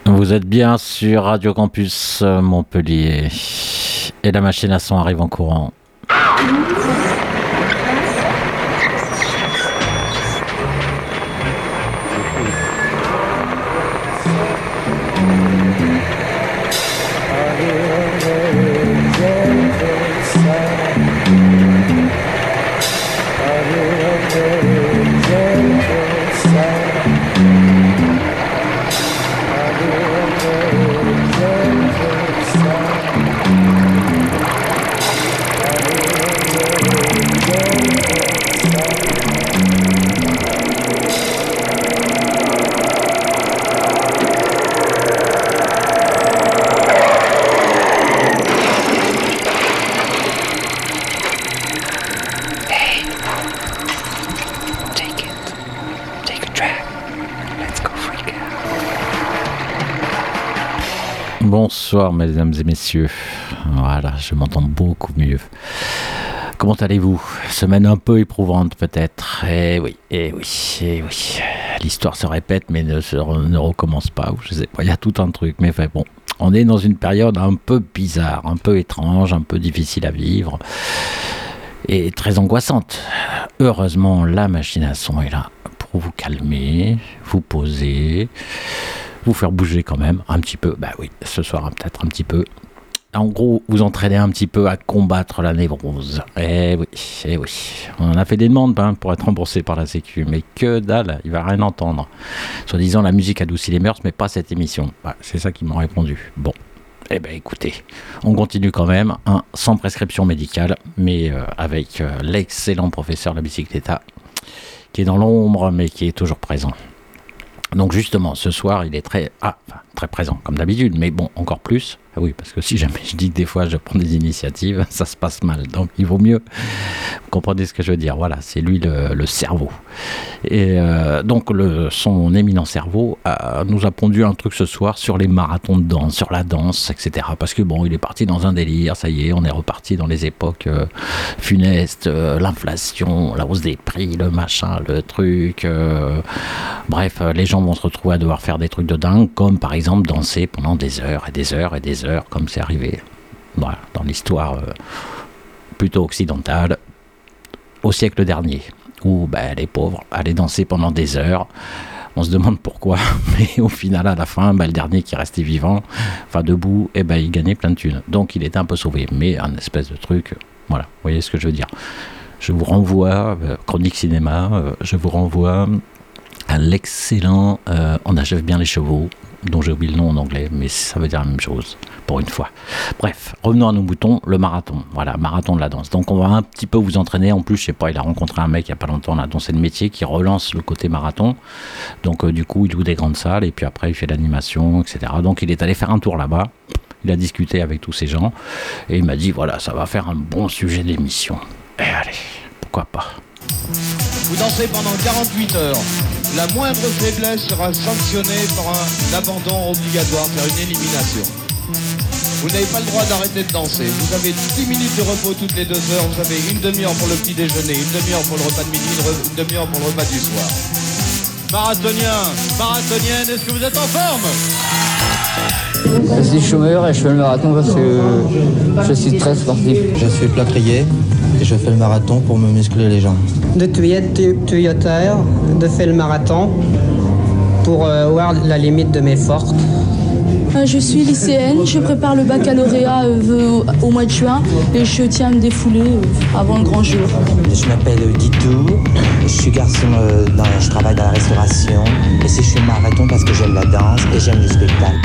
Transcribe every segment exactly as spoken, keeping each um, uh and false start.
Vous êtes bien sur Radio Campus Montpellier et la machine à son arrive en courant. Bonsoir mesdames et messieurs, voilà, je m'entends beaucoup mieux. Comment allez-vous? Semaine un peu éprouvante peut-être, eh oui, eh oui, eh oui. L'histoire se répète mais ne, se, ne recommence pas, je sais pas, il y a tout un truc, mais enfin bon, on est dans une période un peu bizarre, un peu étrange, un peu difficile à vivre et très angoissante. Heureusement, la machine à son est là pour vous calmer, vous poser, vous faire bouger quand même un petit peu, bah oui, ce soir peut-être un petit peu. En gros, vous entraîner un petit peu à combattre la névrose. Eh oui, eh oui. On a fait des demandes hein, pour être remboursé par la Sécu, mais que dalle, il va rien entendre. Soi-disant, la musique adoucit les mœurs, mais pas cette émission. Bah, c'est ça qu'ils m'ont répondu. Bon, eh ben écoutez, on continue quand même, hein, sans prescription médicale, mais euh, avec euh, l'excellent professeur La Bicycletta, qui est dans l'ombre, mais qui est toujours présent. Donc justement, ce soir, il est très, ah, enfin, très présent, comme d'habitude, mais bon, encore plus. Ah oui, parce que si jamais je dis que des fois je prends des initiatives, ça se passe mal. Donc il vaut mieux, vous comprenez ce que je veux dire. Voilà, c'est lui le, le cerveau. Et euh, donc le, son éminent cerveau a, nous a pondu un truc ce soir sur les marathons de danse, sur la danse, et cetera. Parce que bon, il est parti dans un délire, ça y est, on est reparti dans les époques euh, funestes, euh, l'inflation, la hausse des prix, le machin, le truc. Euh, bref, les gens vont se retrouver à devoir faire des trucs de dingue, comme par exemple danser pendant des heures et des heures et des heures. Heures, comme c'est arrivé voilà, dans l'histoire euh, plutôt occidentale au siècle dernier où ben, les pauvres allaient danser pendant des heures, on se demande pourquoi, mais au final à la fin ben, le dernier qui restait vivant, enfin debout, et ben, il gagnait plein de thunes, donc il était un peu sauvé, mais un espèce de truc, voilà, vous voyez ce que je veux dire. Je vous renvoie, euh, chronique cinéma, euh, je vous renvoie à l'excellent euh, On achève bien les chevaux, dont j'ai oublié le nom en anglais, mais ça veut dire la même chose, pour une fois. Bref, revenons à nos moutons, le marathon. Voilà, marathon de la danse. Donc on va un petit peu vous entraîner. En plus, je sais pas, il a rencontré un mec il y a pas longtemps, là, dont c'est le métier, qui relance le côté marathon. Donc euh, du coup, il loue des grandes salles, et puis après, il fait l'animation, et cetera. Donc il est allé faire un tour là-bas. Il a discuté avec tous ces gens, et il m'a dit, voilà, ça va faire un bon sujet d'émission. Et allez, pourquoi pas. Vous dansez pendant quarante-huit heures. La moindre faiblesse sera sanctionnée par un abandon obligatoire, faire une élimination. Vous n'avez pas le droit d'arrêter de danser. Vous avez dix minutes de repos toutes les deux heures. Vous avez une demi-heure pour le petit déjeuner, une demi-heure pour le repas de midi, une, re- une demi-heure pour le repas du soir. Marathoniens, marathoniennes, est-ce que vous êtes en forme ? Je suis chômeur et je fais le marathon parce que je suis très sportif. Je suis plâtrier et je fais le marathon pour me muscler les jambes. De tuyauteur, de faire le marathon pour euh, voir la limite de mes forces. Euh, je suis lycéenne, je prépare le baccalauréat euh, au mois de juin et je tiens à me défouler euh, avant le grand jour. Je m'appelle Didou, je suis garçon, euh, dans, je travaille dans la restauration et si je fais le marathon parce que j'aime la danse et j'aime le spectacle.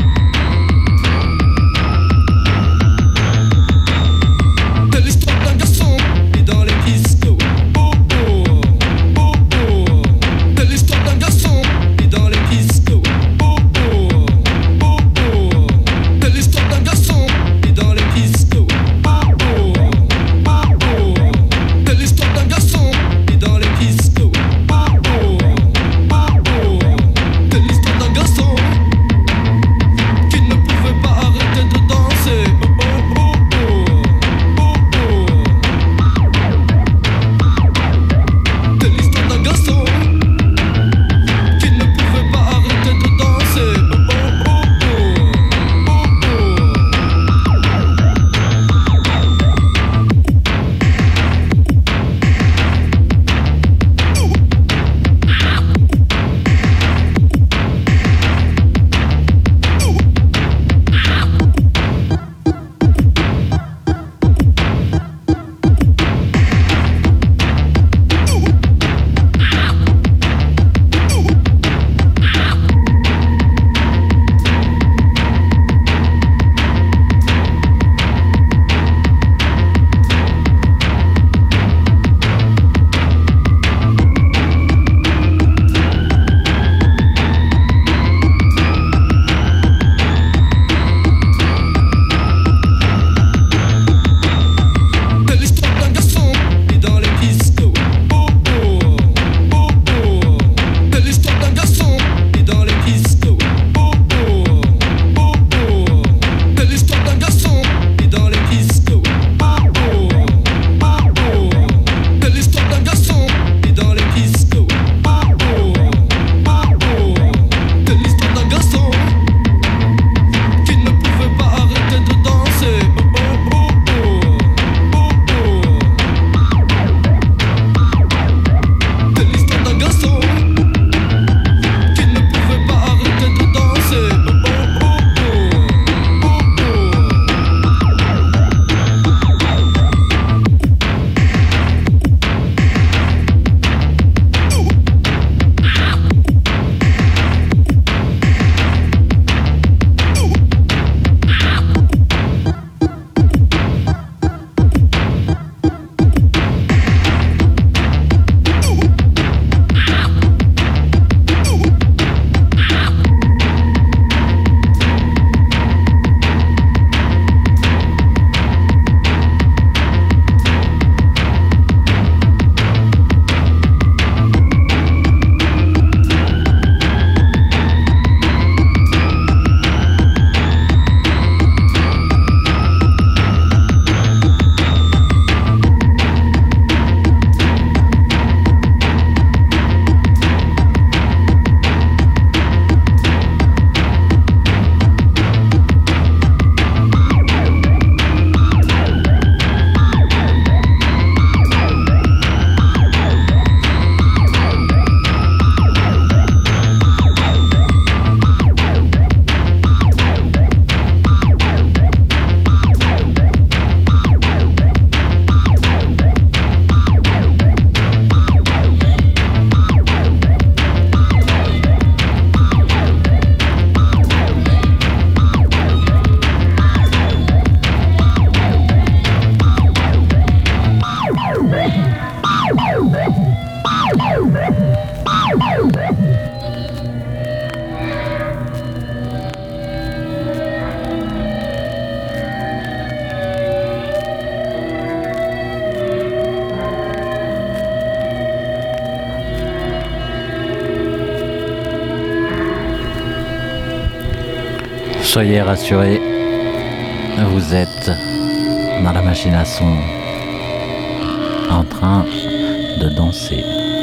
Soyez rassurés, vous êtes dans la machine à son en train de danser.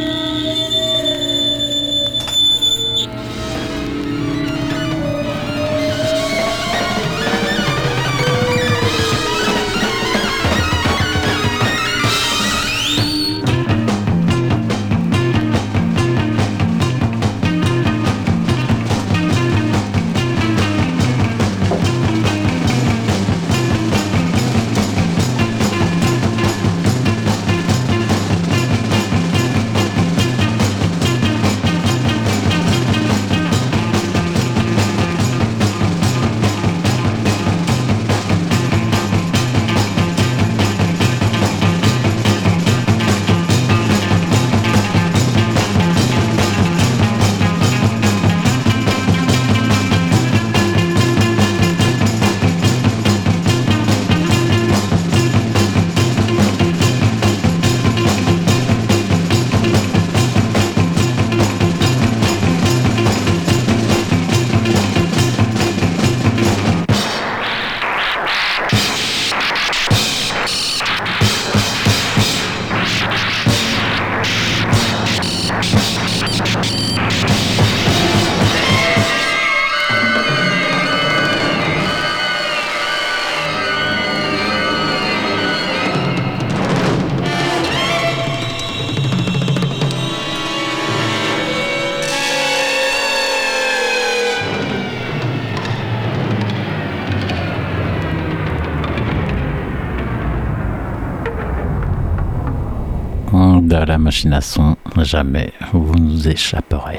De la machine à son, jamais vous nous échapperez.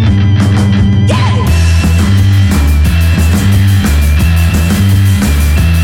Yeah!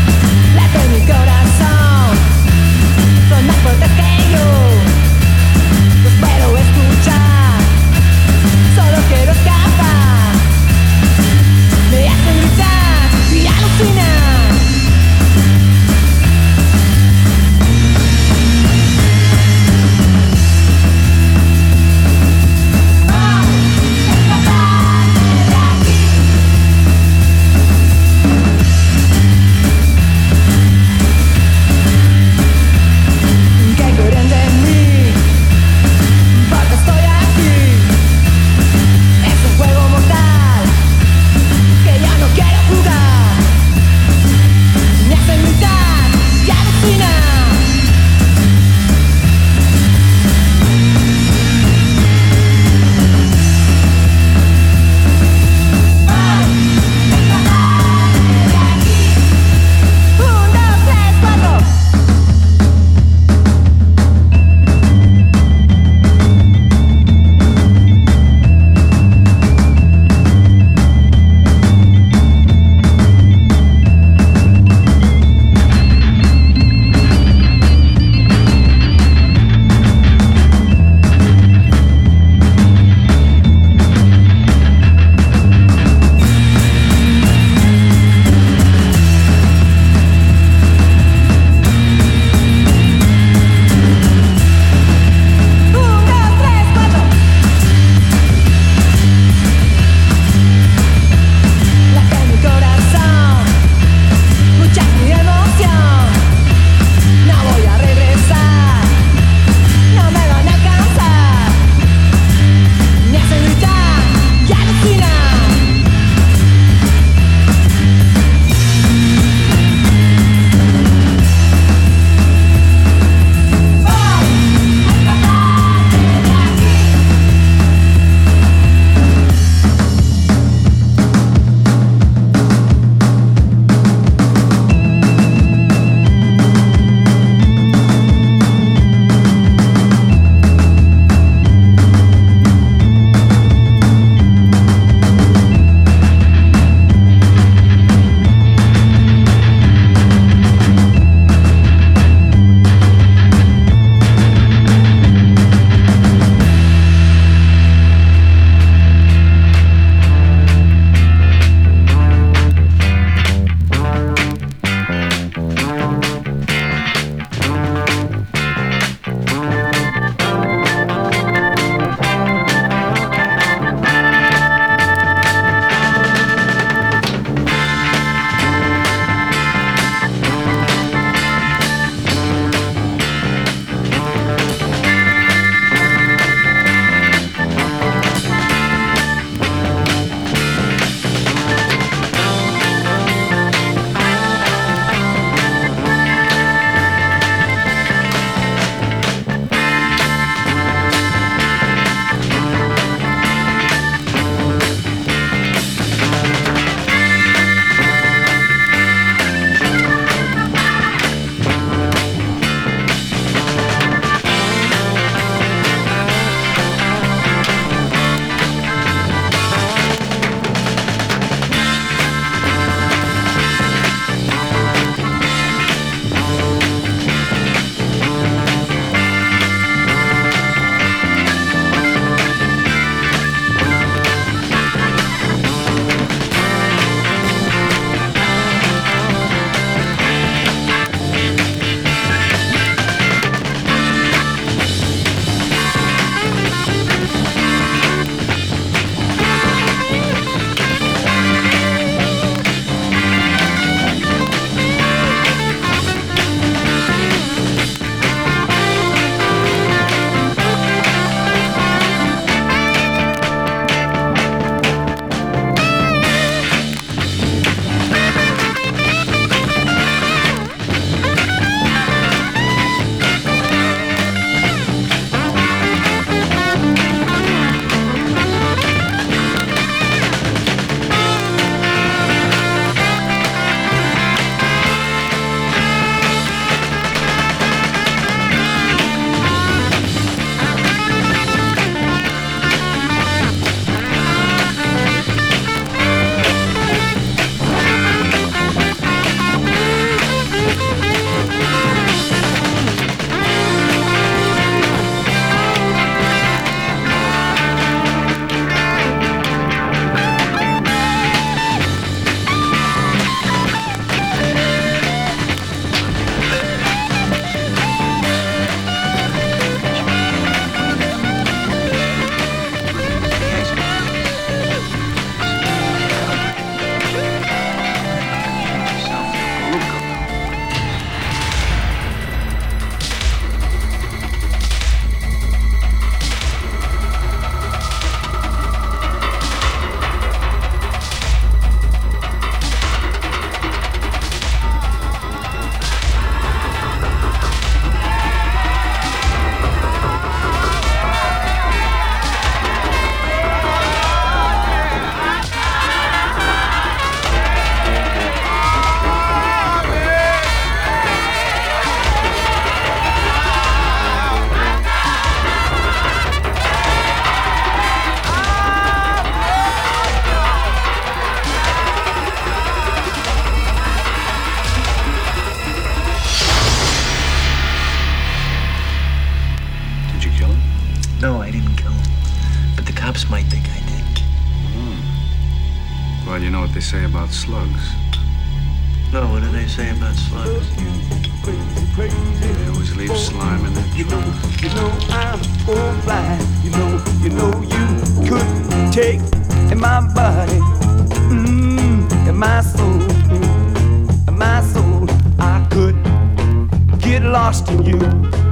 say about slugs? No, what do they say about slugs? They always leave slime in their You know, you know I'm alright. You know, you know you couldn't take in my body, mm, in my soul, in my soul. I could get lost in you.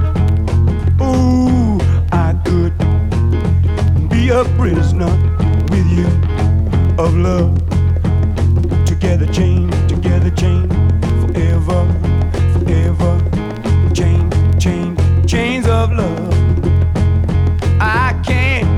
Ooh, I could be a prisoner with you of love. Together chain, together chain, forever, forever. Chain, chain, chains of love. I can't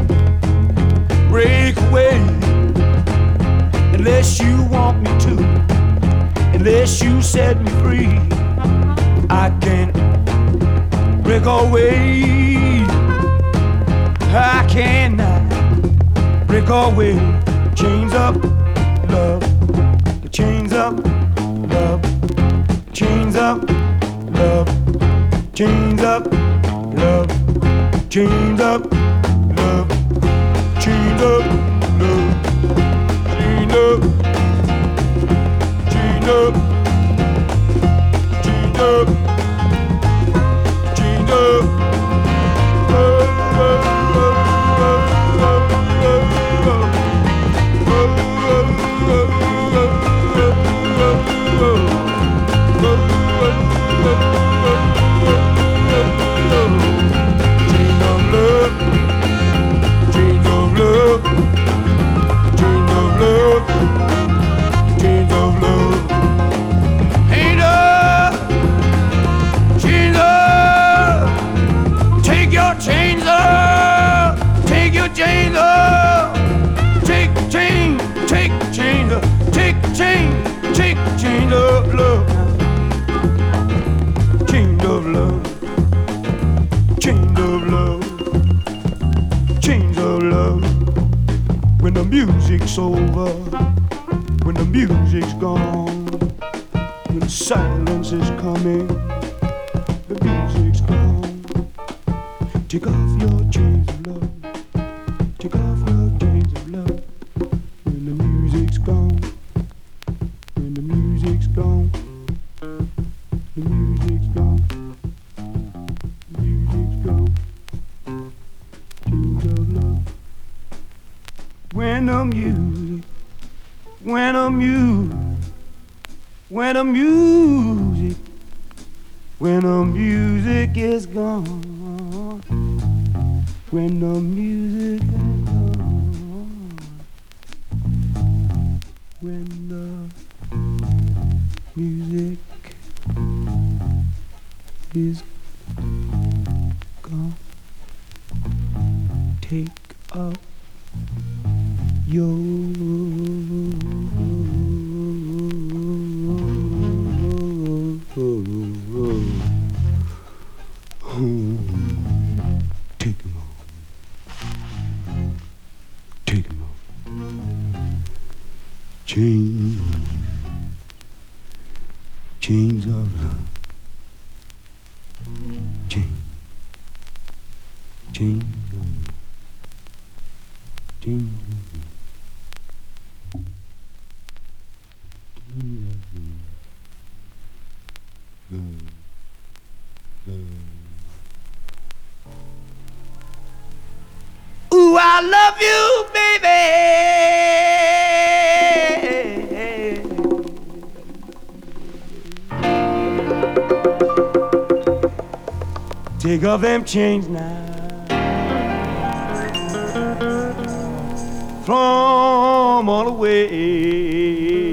break away unless you want me to, unless you set me free. I can't break away. I cannot break away. Chains of love, the chains of love, chains of love, chains of love, chains of love, chains of love, chains of, chains of, chains of, chains of. When the music's over, when the music's gone, when the silence is coming, the music's gone. Take off your chains of love, take off your chains of love. When the music's gone, when the music's gone, the music's gone, the music's gone. Chains of love. When the music, when the music, when the music, when the music is gone, when the music is gone, when the music is gone, take up yo. Take him on. Take him on. Chains, chains of love. Chains, chains of love. Chains of love. Ooh, I love you, baby. Take off them chains now. Throw 'em all away.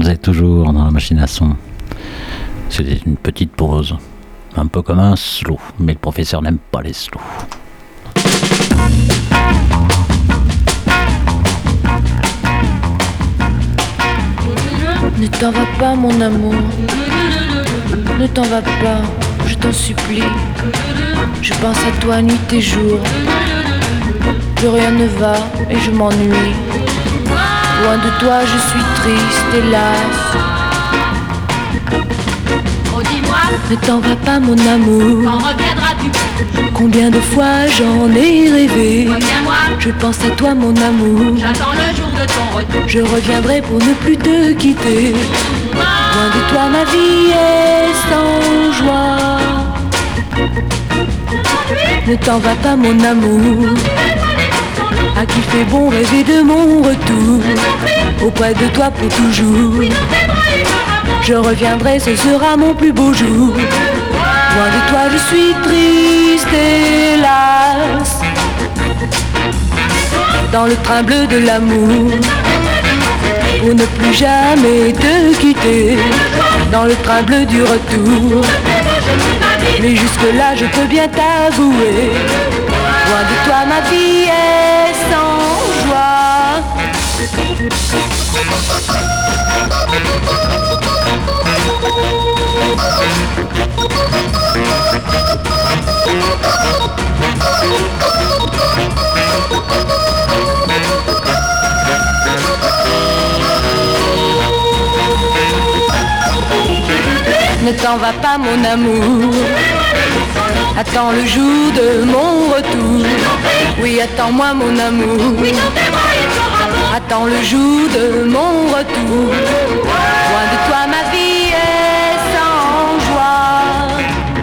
faisait toujours dans la machine à son. C'était une petite pause, un peu comme un slow, mais le professeur n'aime pas les slows. Ne t'en va pas mon amour, ne t'en va pas, je t'en supplie. Je pense à toi nuit et jour, plus rien ne va et je m'ennuie. Loin de toi je suis triste, hélas. Oh dis-moi, ne t'en va pas mon amour, quand reviendras-tu? Combien de fois j'en ai rêvé. Reviens-moi, je pense à toi mon amour. J'attends le jour de ton retour. Je reviendrai pour ne plus te quitter. Loin de toi ma vie est sans joie. Ne t'en va pas mon amour, à qui fait bon rêver de mon retour. Auprès de toi pour toujours. Je reviendrai, ce sera mon plus beau jour. Loin de toi je suis triste, hélas. Dans le train bleu de l'amour, pour ne plus jamais te quitter. Dans le train bleu du retour, mais jusque là je peux bien t'avouer. Loin de toi ma vie est sans joie. Ne t'en va pas mon amour, attends le jour de mon retour. Oui, attends-moi mon amour, attends le jour de mon retour. Loin de toi ma vie est sans joie.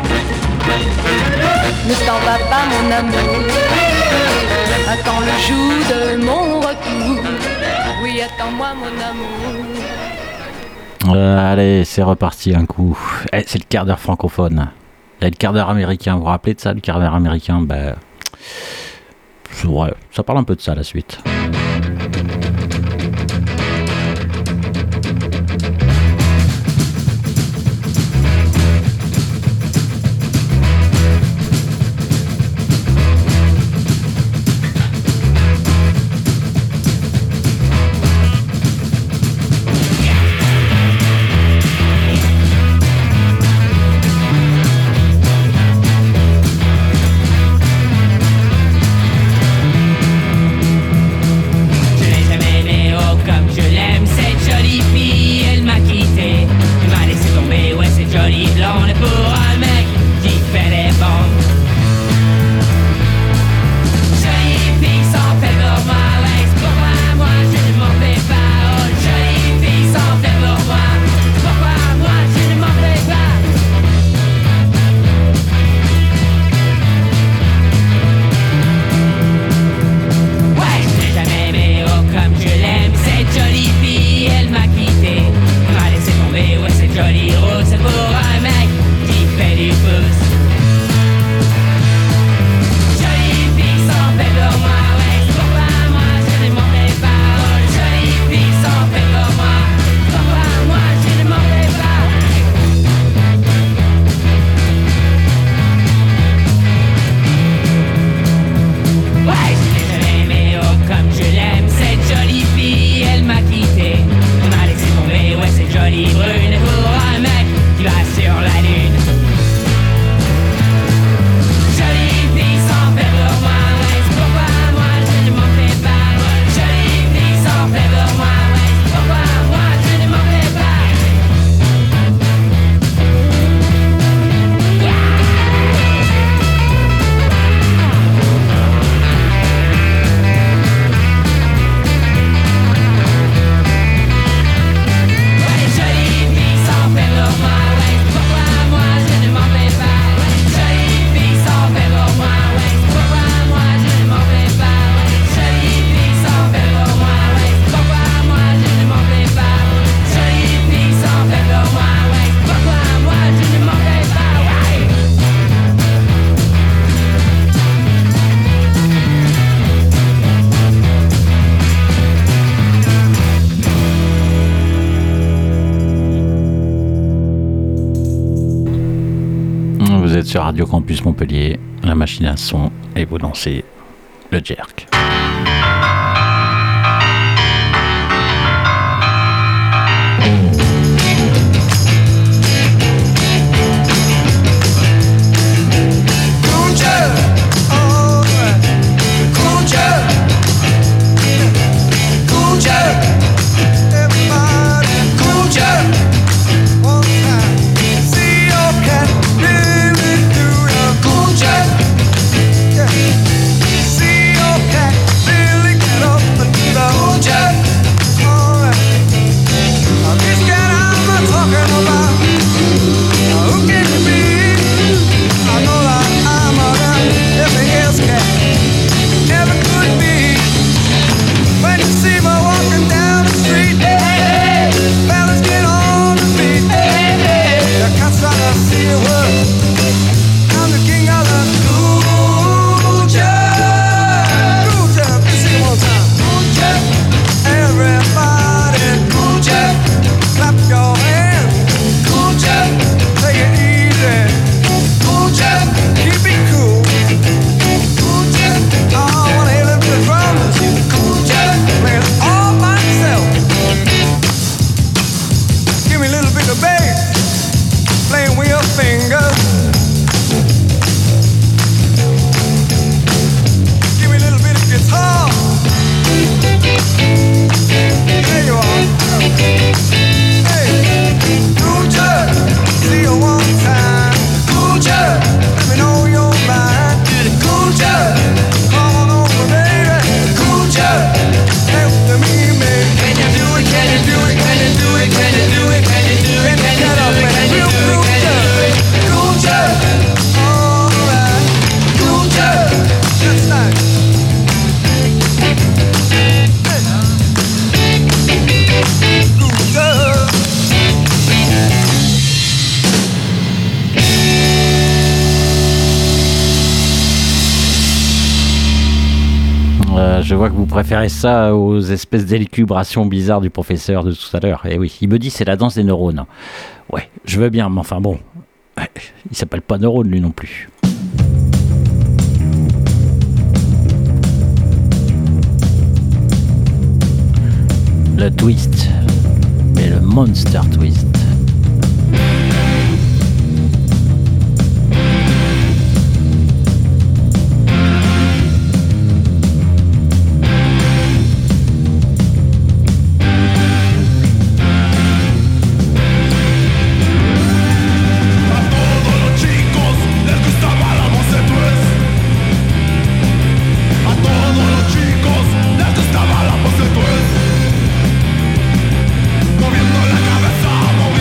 Ne t'en va pas mon amour, attends le jour de mon retour. Oui, attends-moi mon amour. Euh, allez, c'est reparti un coup. Eh, c'est le quart d'heure francophone. Il y a le quart d'heure américain. Vous vous rappelez de ça, le quart d'heure américain? Ben, ouais, ça parle un peu de ça, la suite. sur Radio Campus Montpellier, la machine à son, et vous dansez le jerk. Je vois que vous préférez ça aux espèces d'élucubrations bizarres du professeur de tout à l'heure. Et oui, il me dit c'est la danse des neurones. Ouais, je veux bien, mais enfin bon, il s'appelle pas neurone lui non plus. Le twist, mais le monster twist. Moviendo la cabeza,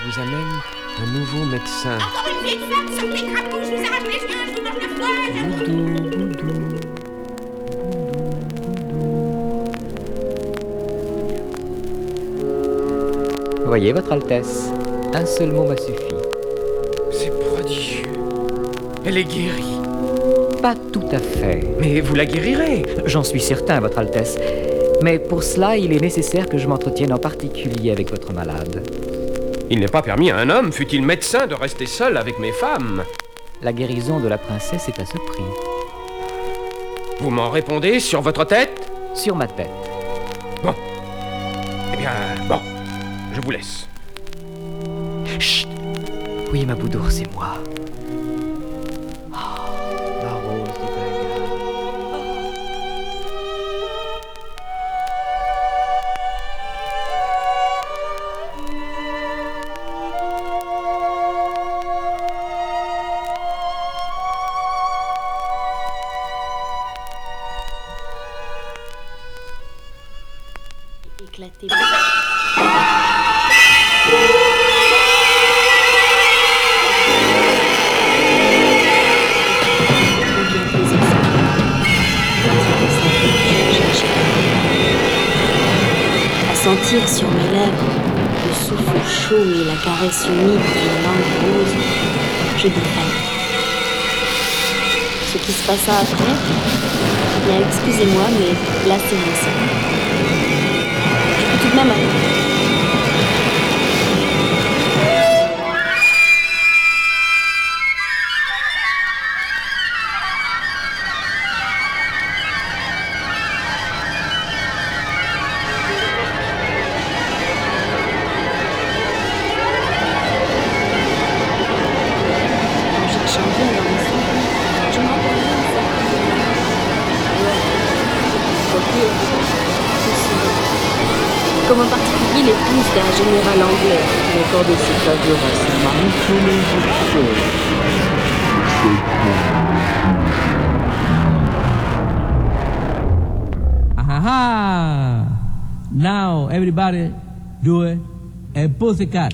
vous amène un nouveau médecin. Encore une vieille femme, sortez crapaud, je vous arrache les yeux, je vous mange le foie. Boudou, boudou. Voyez, Votre Altesse, un seul mot m'a suffi. C'est prodigieux. Elle est guérie. Pas tout à fait. Mais vous la guérirez. J'en suis certain, Votre Altesse. Mais pour cela, il est nécessaire que je m'entretienne en particulier avec votre malade. Il n'est pas permis à un homme, fût-il médecin, de rester seul avec mes femmes. La guérison de la princesse est à ce prix. Vous m'en répondez sur votre tête? Sur ma tête. Bon. Eh bien, bon. Je vous laisse. Chut. Oui, ma Boudour, c'est moi. Oh, la rose du Bengale. Éclaté. À sentir sur mes lèvres le souffle chaud et la caresse humide d'une langue rose, je dirais. Ce qui se passa après, bien excusez-moi, mais là c'est mon secret. Je peux tout de même aller. Comme en particulier l'épouse d'un général anglais qui accordait ses faveurs à son mari. Ah, now everybody do it a pussycat.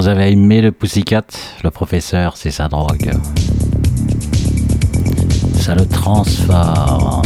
Vous avez aimé le Pussycat? Le professeur, c'est sa drogue. Ça le transforme.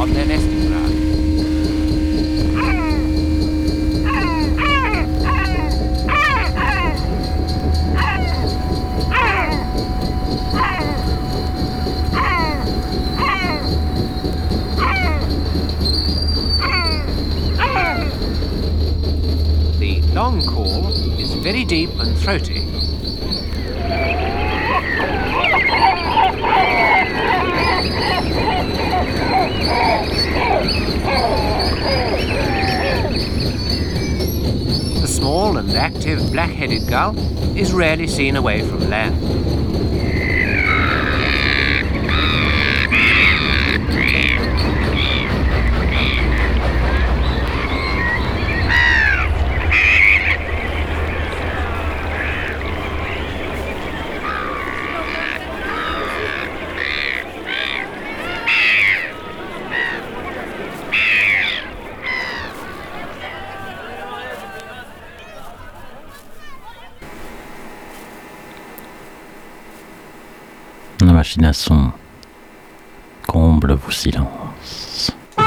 on their nesting ground. The long call is very deep and throaty. The small and active black-headed gull is rarely seen away from land. La machine à son comble vos silences.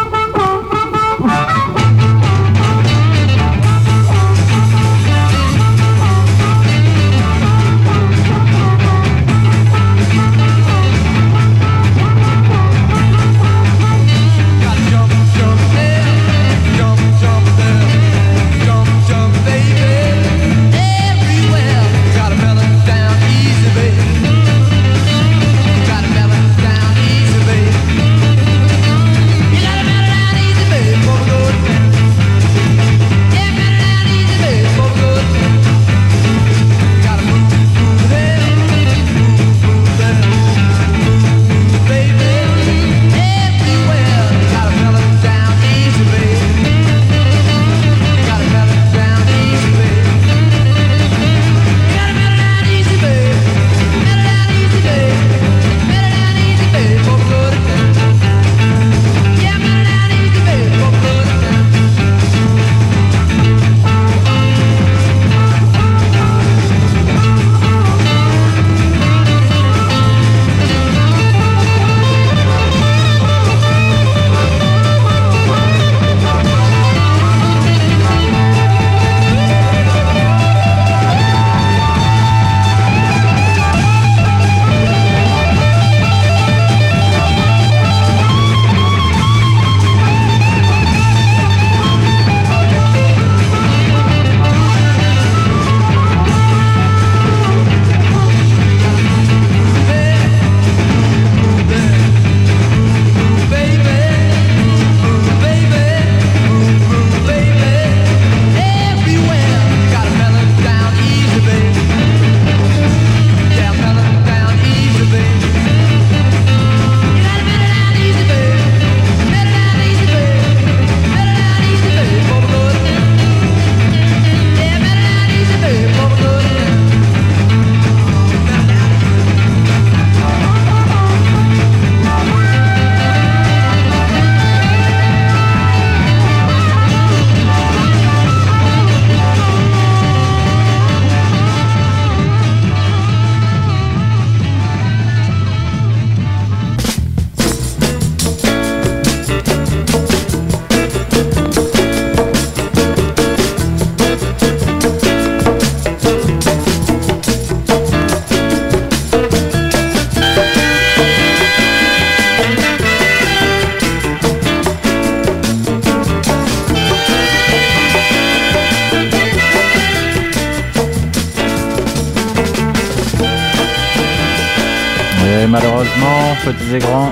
Et malheureusement, petits et grands,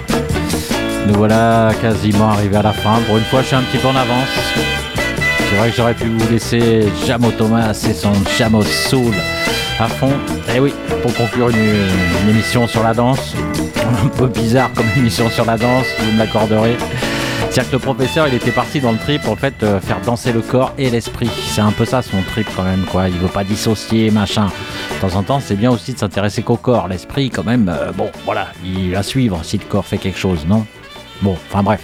nous voilà quasiment arrivés à la fin. Pour une fois, je suis un petit peu en avance. C'est vrai que j'aurais pu vous laisser Jamo Thomas et son Jamo Soul à fond. Et oui, pour conclure une, une émission sur la danse, un peu bizarre comme émission sur la danse, vous me l'accorderez. C'est-à-dire que le professeur, il était parti dans le trip, en fait, euh, faire danser le corps et l'esprit. C'est un peu ça son trip quand même, quoi. Il veut pas dissocier, machin. De temps en temps, c'est bien aussi de s'intéresser qu'au corps. L'esprit, quand même, euh, bon, voilà, il va suivre si le corps fait quelque chose, non ? Bon, enfin bref.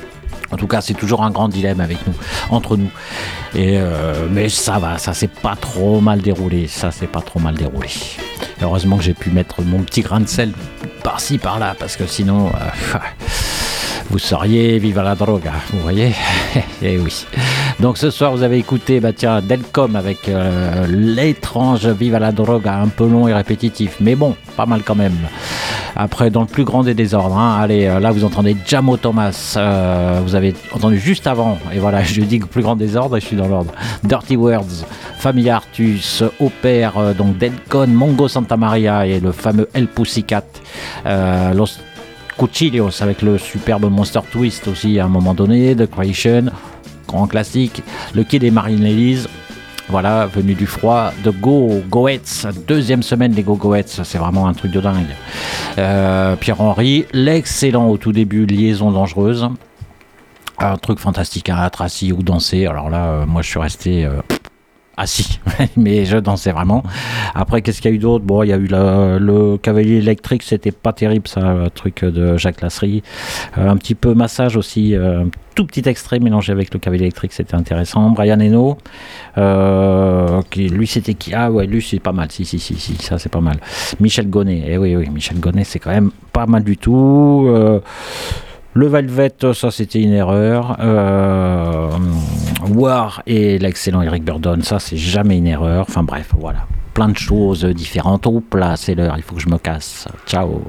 En tout cas, c'est toujours un grand dilemme avec nous, entre nous. Et euh, mais ça va, ça s'est pas trop mal déroulé. Ça s'est pas trop mal déroulé. Heureusement que j'ai pu mettre mon petit grain de sel par-ci, par-là, parce que sinon... Euh, vous sauriez Viva la droga, vous voyez. Et oui. Donc ce soir vous avez écouté bah tiens Delcom avec euh, l'étrange Viva la droga, un peu long et répétitif, mais bon, pas mal quand même. Après dans le plus grand des désordres, hein, allez euh, là vous entendez Jamo Thomas, euh, vous avez entendu juste avant, et voilà je dis plus grand désordre et je suis dans l'ordre. Dirty Words, Famille Artus, Opère, euh, donc Delcon, Mongo Santa Maria et le fameux El Pussycat, euh, Los Cuchillos avec le superbe Monster Twist aussi à un moment donné, The Creation, grand classique, le Kid et Marine Elise, voilà, venu du froid, The Go Goets, deuxième semaine des Go Goets, c'est vraiment un truc de dingue. Euh, Pierre-Henry, l'excellent au tout début Liaison dangereuse, un truc fantastique à être assis ou danser, alors là euh, moi je suis resté... Euh, assis, mais je dansais vraiment. Après, qu'est-ce qu'il y a eu d'autre? Bon, il y a eu la, le Cavalier électrique, c'était pas terrible, ça, le truc de Jacques Lasserie. Euh, un petit peu massage aussi, euh, un tout petit extrait mélangé avec le Cavalier électrique, c'était intéressant. Brian Eno, euh, qui, lui, c'était qui? Ah ouais, lui, c'est pas mal, si, si, si, si, ça, c'est pas mal. Michel Gonnet, eh oui, oui, Michel Gonnet, c'est quand même pas mal du tout. Euh, Le Velvet, ça c'était une erreur. Euh, War et l'excellent Eric Burdon, ça c'est jamais une erreur. Enfin bref, voilà. Plein de choses différentes. Oups là, c'est l'heure, il faut que je me casse. Ciao.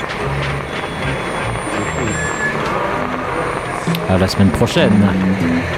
À la semaine prochaine.